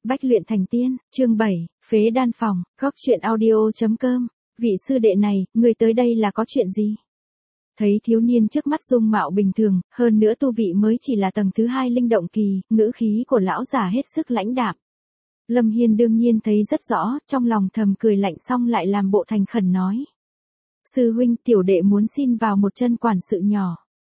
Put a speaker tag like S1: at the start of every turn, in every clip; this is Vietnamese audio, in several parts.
S1: Bách luyện thành tiên, chương 7, phế đan phòng, góc truyện audio.com. Vị sư đệ này, người tới đây là có chuyện gì? Thấy thiếu niên trước mắt dung mạo bình thường, hơn nữa tu vị mới chỉ là tầng thứ 2 linh động kỳ, ngữ khí của lão giả hết sức lãnh đạm. Lâm Hiên đương nhiên thấy rất rõ, trong lòng thầm cười lạnh xong lại làm bộ thành khẩn nói. Sư huynh, tiểu đệ muốn xin vào một chân quản sự nhỏ.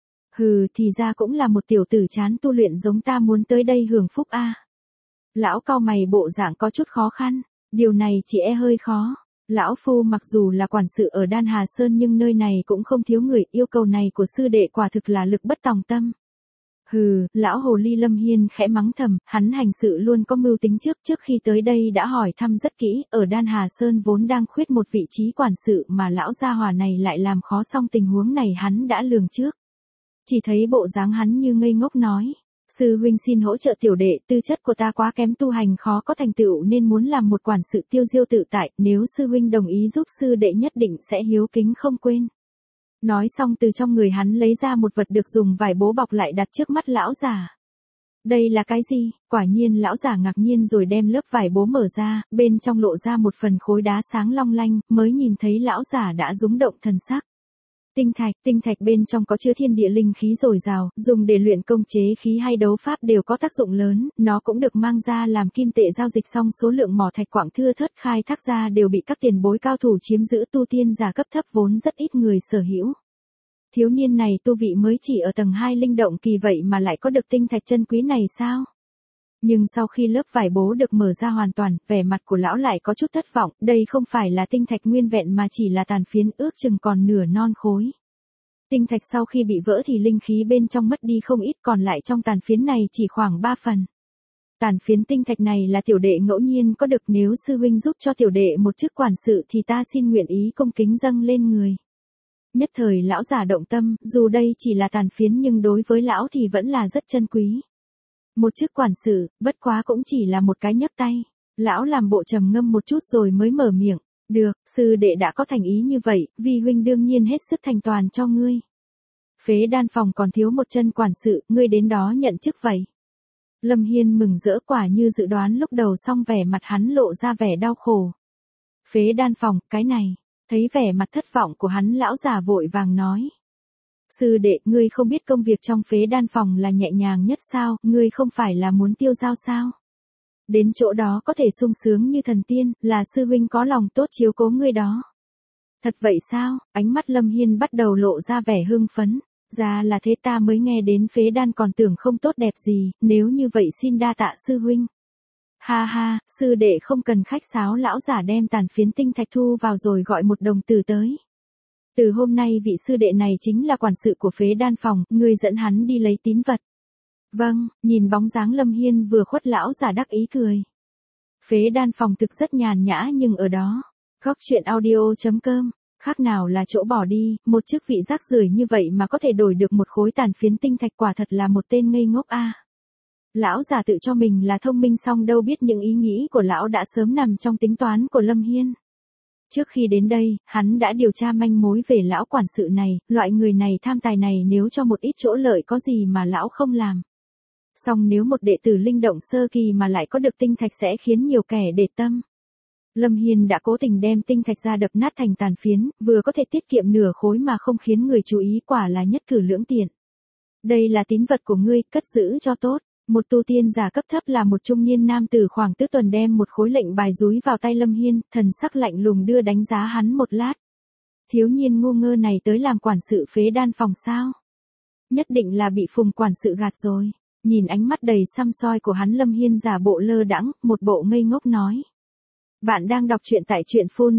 S1: Hừ, thì ra cũng là một tiểu tử chán tu luyện giống ta muốn tới đây hưởng phúc a. Lão cau mày bộ dạng có chút khó khăn, điều này chỉ hơi khó. Lão phu mặc dù là quản sự ở Đan Hà Sơn nhưng nơi này cũng không thiếu người, yêu cầu này của sư đệ quả thực là lực bất tòng tâm. Hừ, lão hồ ly Lâm Hiên khẽ mắng thầm, hắn hành sự luôn có mưu tính trước khi tới đây đã hỏi thăm rất kỹ, ở Đan Hà Sơn vốn đang khuyết một vị trí quản sự mà lão gia hỏa này lại làm khó xong tình huống này hắn đã lường trước. Chỉ thấy bộ dáng hắn như ngây ngốc nói. Sư huynh xin hỗ trợ tiểu đệ, tư chất của ta quá kém, tu hành khó có thành tựu nên muốn làm một quản sự tiêu diêu tự tại, nếu sư huynh đồng ý giúp sư đệ nhất định sẽ hiếu kính không quên. Nói xong từ trong người hắn lấy ra một vật được dùng vải bố bọc lại đặt trước mắt lão giả. Đây là cái gì? Quả nhiên lão giả ngạc nhiên rồi đem lớp vải bố mở ra, bên trong lộ ra một phần khối đá sáng long lanh, mới nhìn thấy lão giả đã rúng động thần sắc. Tinh thạch bên trong có chứa thiên địa linh khí dồi dào, dùng để luyện công chế khí hay đấu pháp đều có tác dụng lớn, nó cũng được mang ra làm kim tệ giao dịch, xong số lượng mỏ thạch quặng thưa thớt khai thác ra đều bị các tiền bối cao thủ chiếm giữ, tu tiên giả cấp thấp vốn rất ít người sở hữu. Thiếu niên này tu vị mới chỉ ở tầng 2 linh động kỳ vậy mà lại có được tinh thạch chân quý này sao? Nhưng sau khi lớp vải bố được mở ra hoàn toàn, vẻ mặt của lão lại có chút thất vọng, đây không phải là tinh thạch nguyên vẹn mà chỉ là tàn phiến, ước chừng còn nửa non khối. Tinh thạch sau khi bị vỡ thì linh khí bên trong mất đi không ít, còn lại trong tàn phiến này chỉ khoảng 3 phần. Tàn phiến tinh thạch này là tiểu đệ ngẫu nhiên có được, nếu sư huynh giúp cho tiểu đệ một chức quản sự thì ta xin nguyện ý cung kính dâng lên người. Nhất thời lão giả động tâm, dù đây chỉ là tàn phiến nhưng đối với lão thì vẫn là rất chân quý. Một chức quản sự, bất quá cũng chỉ là một cái nhấc tay. Lão làm bộ trầm ngâm một chút rồi mới mở miệng. Được, sư đệ đã có thành ý như vậy, vi huynh đương nhiên hết sức thành toàn cho ngươi. Phế đan phòng còn thiếu một chân quản sự, ngươi đến đó nhận chức vậy. Lâm Hiên mừng rỡ, quả như dự đoán lúc đầu, xong vẻ mặt hắn lộ ra vẻ đau khổ. Phế đan phòng, cái này. Thấy vẻ mặt thất vọng của hắn, lão già vội vàng nói. Sư đệ, ngươi không biết công việc trong phế đan phòng là nhẹ nhàng nhất sao, ngươi không phải là muốn tiêu dao sao? Đến chỗ đó có thể sung sướng như thần tiên, là sư huynh có lòng tốt chiếu cố ngươi đó. Thật vậy sao? Ánh mắt Lâm Hiên bắt đầu lộ ra vẻ hưng phấn. Ra là thế, ta mới nghe đến phế đan còn tưởng không tốt đẹp gì, nếu như vậy xin đa tạ sư huynh. Ha ha, sư đệ không cần khách sáo, lão giả đem tàn phiến tinh thạch thu vào rồi gọi một đồng tử tới. Từ hôm nay vị sư đệ này chính là quản sự của phế đan phòng, ngươi dẫn hắn đi lấy tín vật. Vâng, nhìn bóng dáng Lâm Hiên vừa khuất, lão giả đắc ý cười. Phế đan phòng thực rất nhàn nhã nhưng ở đó, góc truyện audio.com, khác nào là chỗ bỏ đi, một chức vị rác rưởi như vậy mà có thể đổi được một khối tàn phiến tinh thạch, quả thật là một tên ngây ngốc a. Lão giả tự cho mình là thông minh, xong đâu biết những ý nghĩ của lão đã sớm nằm trong tính toán của Lâm Hiên. Trước khi đến đây, hắn đã điều tra manh mối về lão quản sự này, loại người này tham tài này nếu cho một ít chỗ lợi có gì mà lão không làm. Song nếu một đệ tử linh động sơ kỳ mà lại có được tinh thạch sẽ khiến nhiều kẻ để tâm. Lâm Hiên đã cố tình đem tinh thạch ra đập nát thành tàn phiến, vừa có thể tiết kiệm nửa khối mà không khiến người chú ý, quả là nhất cử lưỡng tiện. Đây là tín vật của ngươi, cất giữ cho tốt. Một tu tiên giả cấp thấp là một trung niên nam tử khoảng tứ tuần đem một khối lệnh bài dúi vào tay Lâm Hiên, thần sắc lạnh lùng đưa đánh giá hắn một lát. Thiếu niên ngu ngơ này tới làm quản sự phế đan phòng sao? Nhất định là bị Phùng quản sự gạt rồi. Nhìn ánh mắt đầy săm soi của hắn, Lâm Hiên giả bộ lơ đãng, một bộ ngây ngốc nói. Bạn đang đọc truyện tại truyện phun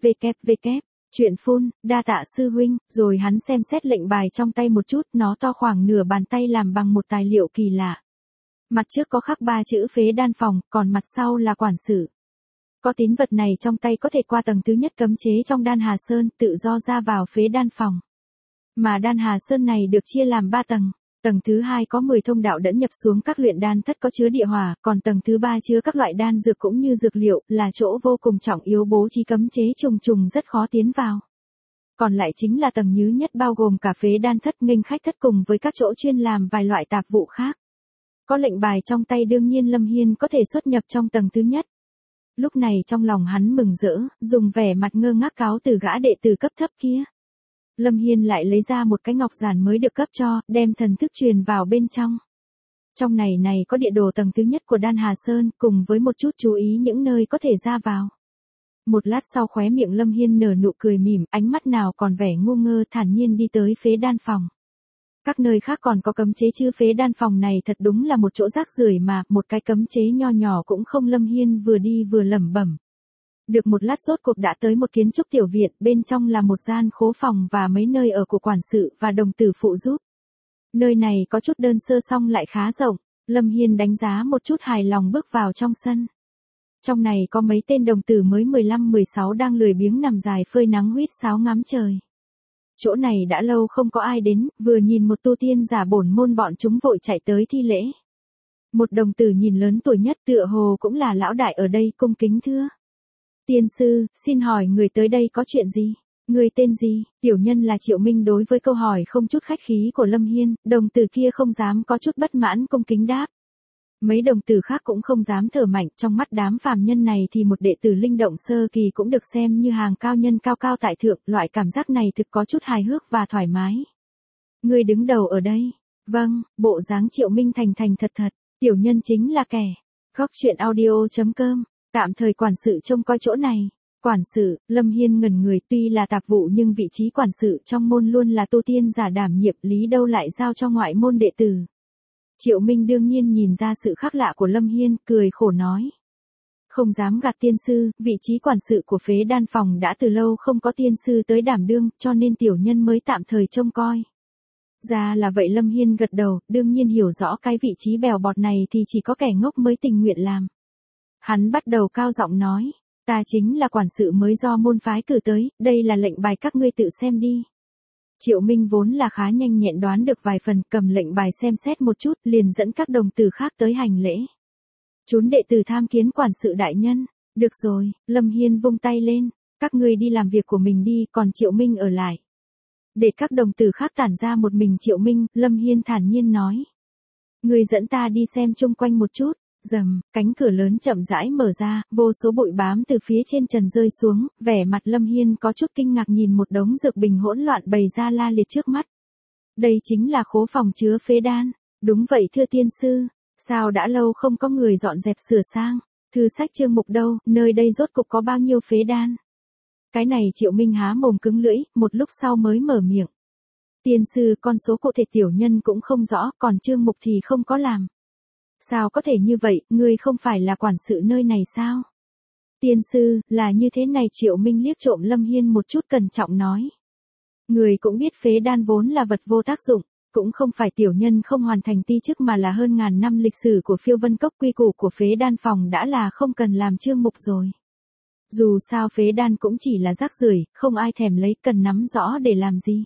S1: www. Truyện phun, đa tạ sư huynh, rồi hắn xem xét lệnh bài trong tay một chút, nó to khoảng nửa bàn tay, làm bằng một tài liệu kỳ lạ. Mặt trước có khắc 3 chữ phế đan phòng, còn mặt sau là quản sự. Có tín vật này trong tay có thể qua tầng thứ nhất cấm chế trong Đan Hà Sơn, tự do ra vào phế đan phòng. Mà Đan Hà Sơn này được chia làm 3 tầng. Tầng thứ 2 có 10 thông đạo dẫn nhập xuống các luyện đan thất có chứa địa hỏa, còn tầng thứ 3 chứa các loại đan dược cũng như dược liệu, là chỗ vô cùng trọng yếu, bố trí cấm chế trùng trùng rất khó tiến vào. Còn lại chính là tầng nhứ nhất, bao gồm cả phế đan thất, nghênh khách thất cùng với các chỗ chuyên làm vài loại tạp vụ khác. Có lệnh bài trong tay đương nhiên Lâm Hiên có thể xuất nhập trong tầng thứ nhất. Lúc này trong lòng hắn mừng rỡ, dùng vẻ mặt ngơ ngác cáo từ gã đệ tử cấp thấp kia. Lâm Hiên lại lấy ra một cái ngọc giản mới được cấp cho, đem thần thức truyền vào bên trong. Trong này có địa đồ tầng thứ nhất của Đan Hà Sơn, cùng với một chút chú ý những nơi có thể ra vào. Một lát sau khóe miệng Lâm Hiên nở nụ cười mỉm, ánh mắt nào còn vẻ ngu ngơ thản nhiên đi tới phế đan phòng. Các nơi khác còn có cấm chế chứ phế đan phòng này thật đúng là một chỗ rác rưởi mà, một cái cấm chế nho nhỏ cũng không. Lâm Hiên vừa đi vừa lẩm bẩm. Được một lát rốt cuộc đã tới một kiến trúc tiểu viện, bên trong là một gian khố phòng và mấy nơi ở của quản sự và đồng tử phụ giúp. Nơi này có chút đơn sơ song lại khá rộng, Lâm Hiên đánh giá một chút hài lòng bước vào trong sân. Trong này có mấy tên đồng tử mới 15-16 đang lười biếng nằm dài phơi nắng huýt sáo ngắm trời. Chỗ này đã lâu không có ai đến, vừa nhìn một tu tiên giả bổn môn bọn chúng vội chạy tới thi lễ. Một đồng tử nhìn lớn tuổi nhất tựa hồ cũng là lão đại ở đây cung kính thưa. Tiên sư, xin hỏi người tới đây có chuyện gì? Người tên gì? Tiểu nhân là Triệu Minh. Đối với câu hỏi không chút khách khí của Lâm Hiên, đồng tử kia không dám có chút bất mãn cung kính đáp. Mấy đồng tử khác cũng không dám thở mạnh, trong mắt đám phàm nhân này thì một đệ tử linh động sơ kỳ cũng được xem như hàng cao nhân cao cao tại thượng, loại cảm giác này thực có chút hài hước và thoải mái. Người đứng đầu ở đây. Vâng, bộ dáng Triệu Minh thành thành thật thật, tiểu nhân chính là kẻ. Góc truyện audio.com, tạm thời quản sự trông coi chỗ này. Quản sự, Lâm Hiên ngẩn người, tuy là tạp vụ nhưng vị trí quản sự trong môn luôn là tu tiên giả đảm nhiệm, lý đâu lại giao cho ngoại môn đệ tử. Triệu Minh đương nhiên nhìn ra sự khác lạ của Lâm Hiên, cười khổ nói. Không dám gạt tiên sư, vị trí quản sự của phế đan phòng đã từ lâu không có tiên sư tới đảm đương, cho nên tiểu nhân mới tạm thời trông coi. Ra là vậy. Lâm Hiên gật đầu, đương nhiên hiểu rõ cái vị trí bèo bọt này thì chỉ có kẻ ngốc mới tình nguyện làm. Hắn bắt đầu cao giọng nói, ta chính là quản sự mới do môn phái cử tới, đây là lệnh bài các ngươi tự xem đi. Triệu Minh vốn là khá nhanh nhẹn đoán được vài phần, cầm lệnh bài xem xét một chút, liền dẫn các đồng tử khác tới hành lễ. Chúng đệ tử tham kiến quản sự đại nhân. Được rồi, Lâm Hiên vung tay lên, các ngươi đi làm việc của mình đi, còn Triệu Minh ở lại. Để các đồng tử khác tản ra một mình Triệu Minh, Lâm Hiên thản nhiên nói. Ngươi dẫn ta đi xem chung quanh một chút. Rầm, cánh cửa lớn chậm rãi mở ra, vô số bụi bám từ phía trên trần rơi xuống, vẻ mặt Lâm Hiên có chút kinh ngạc nhìn một đống dược bình hỗn loạn bày ra la liệt trước mắt. Đây chính là khố phòng chứa phế đan. Đúng vậy thưa tiên sư, sao đã lâu không có người dọn dẹp sửa sang, thư sách chương mục đâu, nơi đây rốt cục có bao nhiêu phế đan. Cái này Triệu Minh há mồm cứng lưỡi, một lúc sau mới mở miệng. Tiên sư, con số cụ thể tiểu nhân cũng không rõ, còn chương mục thì không có làm. Sao có thể như vậy, ngươi không phải là quản sự nơi này sao? Tiên sư, là như thế này. Triệu Minh liếc trộm Lâm Hiên một chút cẩn trọng nói. Người cũng biết phế đan vốn là vật vô tác dụng, cũng không phải tiểu nhân không hoàn thành ti chức mà là hơn ngàn năm lịch sử của Phiêu Vân Cốc, quy củ của phế đan phòng đã là không cần làm chương mục rồi. Dù sao phế đan cũng chỉ là rác rưởi, không ai thèm lấy, cần nắm rõ để làm gì.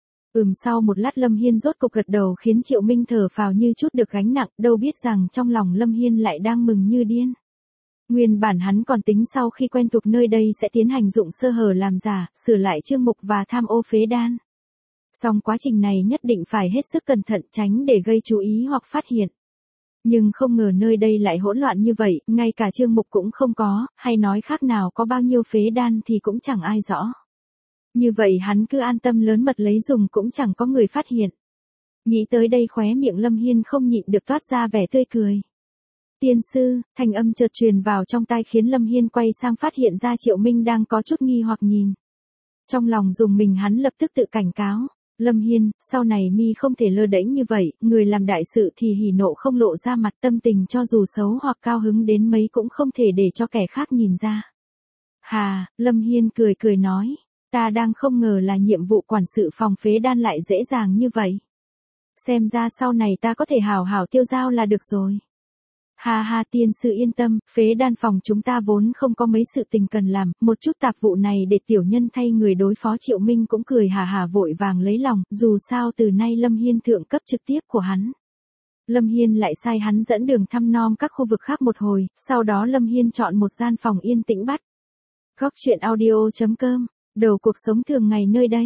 S1: Sau một lát Lâm Hiên rốt cục gật đầu khiến Triệu Minh thở phào như chút được gánh nặng, đâu biết rằng trong lòng Lâm Hiên lại đang mừng như điên. Nguyên bản hắn còn tính sau khi quen thuộc nơi đây sẽ tiến hành dụng sơ hở làm giả, sửa lại chương mục và tham ô phế đan. Song quá trình này nhất định phải hết sức cẩn thận tránh để gây chú ý hoặc phát hiện. Nhưng không ngờ nơi đây lại hỗn loạn như vậy, ngay cả chương mục cũng không có, hay nói khác nào có bao nhiêu phế đan thì cũng chẳng ai rõ. Như vậy hắn cứ an tâm lớn mật lấy dùng cũng chẳng có người phát hiện. Nghĩ tới đây khóe miệng Lâm Hiên không nhịn được toát ra vẻ tươi cười. Tiên sư, thanh âm chợt truyền vào trong tai khiến Lâm Hiên quay sang phát hiện ra Triệu Minh đang có chút nghi hoặc nhìn. Trong lòng dùng mình hắn lập tức tự cảnh cáo. Lâm Hiên, sau này mi không thể lơ đễnh như vậy, người làm đại sự thì hỉ nộ không lộ ra mặt, tâm tình cho dù xấu hoặc cao hứng đến mấy cũng không thể để cho kẻ khác nhìn ra. Hà, Lâm Hiên cười cười nói. Ta đang không ngờ là nhiệm vụ quản sự phòng phế đan lại dễ dàng như vậy. Xem ra sau này ta có thể hào hào tiêu dao là được rồi. Ha ha, tiên sư yên tâm, phế đan phòng chúng ta vốn không có mấy sự tình cần làm, một chút tạp vụ này để tiểu nhân thay người đối phó. Triệu Minh cũng cười hà hà vội vàng lấy lòng, dù sao từ nay Lâm Hiên thượng cấp trực tiếp của hắn. Lâm Hiên lại sai hắn dẫn đường thăm nom các khu vực khác một hồi, sau đó Lâm Hiên chọn một gian phòng yên tĩnh bắt. Góc truyện audio.com, đầu cuộc sống thường ngày nơi đây.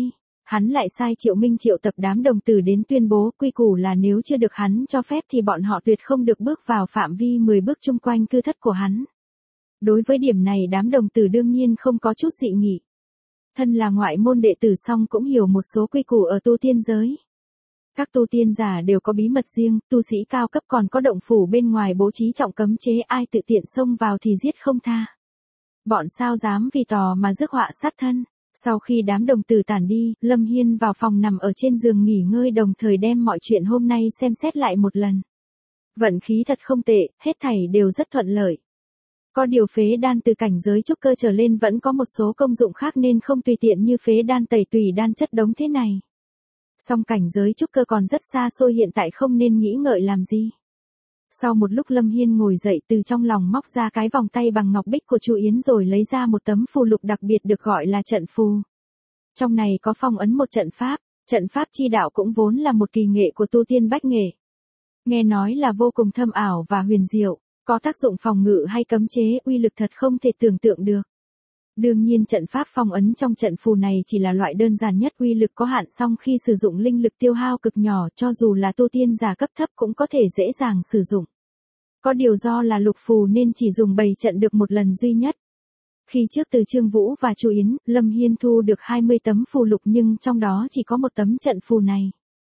S1: Hắn lại sai Triệu Minh triệu tập đám đồng tử đến tuyên bố quy củ là nếu chưa được hắn cho phép thì bọn họ tuyệt không được bước vào phạm vi 10 bước chung quanh cư thất của hắn. Đối với điểm này đám đồng tử đương nhiên không có chút dị nghị. Thân là ngoại môn đệ tử song cũng hiểu một số quy củ ở tu tiên giới. Các tu tiên giả đều có bí mật riêng, tu sĩ cao cấp còn có động phủ bên ngoài bố trí trọng cấm chế, ai tự tiện xông vào thì giết không tha. Bọn sao dám vì tò mà rước họa sát thân. Sau khi đám đồng tử tản đi, Lâm Hiên vào phòng nằm ở trên giường nghỉ ngơi, đồng thời đem mọi chuyện hôm nay xem xét lại một lần. Vận khí thật không tệ, hết thảy đều rất thuận lợi. Có điều phế đan từ cảnh giới trúc cơ trở lên vẫn có một số công dụng khác nên không tùy tiện như phế đan tẩy tùy đan chất đống thế này. Song cảnh giới trúc cơ còn rất xa xôi, hiện tại không nên nghĩ ngợi làm gì. Sau một lúc Lâm Hiên ngồi dậy, từ trong lòng móc ra cái vòng tay bằng ngọc bích của Chu Yến rồi lấy ra một tấm phù lục đặc biệt được gọi là trận phù. Trong này có phong ấn một trận pháp chi đạo cũng vốn là một kỳ nghệ của tu tiên bách nghệ. Nghe nói là vô cùng thâm ảo và huyền diệu, có tác dụng phòng ngự hay cấm chế, uy lực thật không thể tưởng tượng được. Đương nhiên trận pháp phong ấn trong trận phù này chỉ là loại đơn giản nhất, uy lực có hạn, song khi sử dụng linh lực tiêu hao cực nhỏ, cho dù là tu tiên giả cấp thấp cũng có thể dễ dàng sử dụng. Có điều do là lục phù nên chỉ dùng 7 trận được một lần duy nhất. Khi trước từ Trương Vũ và Chu Yến, Lâm Hiên thu được 20 tấm phù lục nhưng trong đó chỉ có một tấm trận phù này.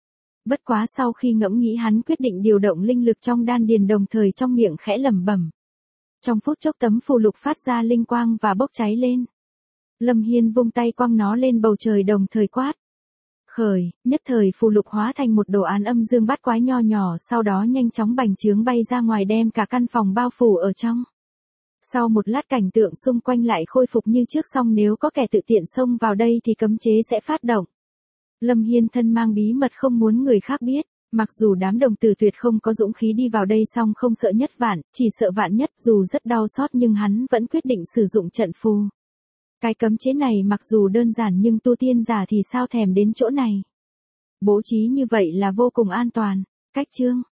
S1: Bất quá sau khi ngẫm nghĩ hắn quyết định điều động linh lực trong đan điền, đồng thời trong miệng khẽ lẩm bẩm. Trong phút chốc tấm phù lục phát ra linh quang và bốc cháy lên. Lâm Hiên vung tay quăng nó lên bầu trời đồng thời quát. Khởi, nhất thời phù lục hóa thành một đồ án âm dương bát quái nho nhỏ, sau đó nhanh chóng bành trướng bay ra ngoài đem cả căn phòng bao phủ ở trong. Sau một lát cảnh tượng xung quanh lại khôi phục như trước, song nếu có kẻ tự tiện xông vào đây thì cấm chế sẽ phát động. Lâm Hiên thân mang bí mật không muốn người khác biết. Mặc dù đám đồng tử tuyệt không có dũng khí đi vào đây, song không sợ nhất vạn, chỉ sợ vạn nhất, dù rất đau xót nhưng hắn vẫn quyết định sử dụng trận phù. Cái cấm chế này mặc dù đơn giản nhưng tu tiên giả thì sao thèm đến chỗ này. Bố trí như vậy là vô cùng an toàn. Cách chương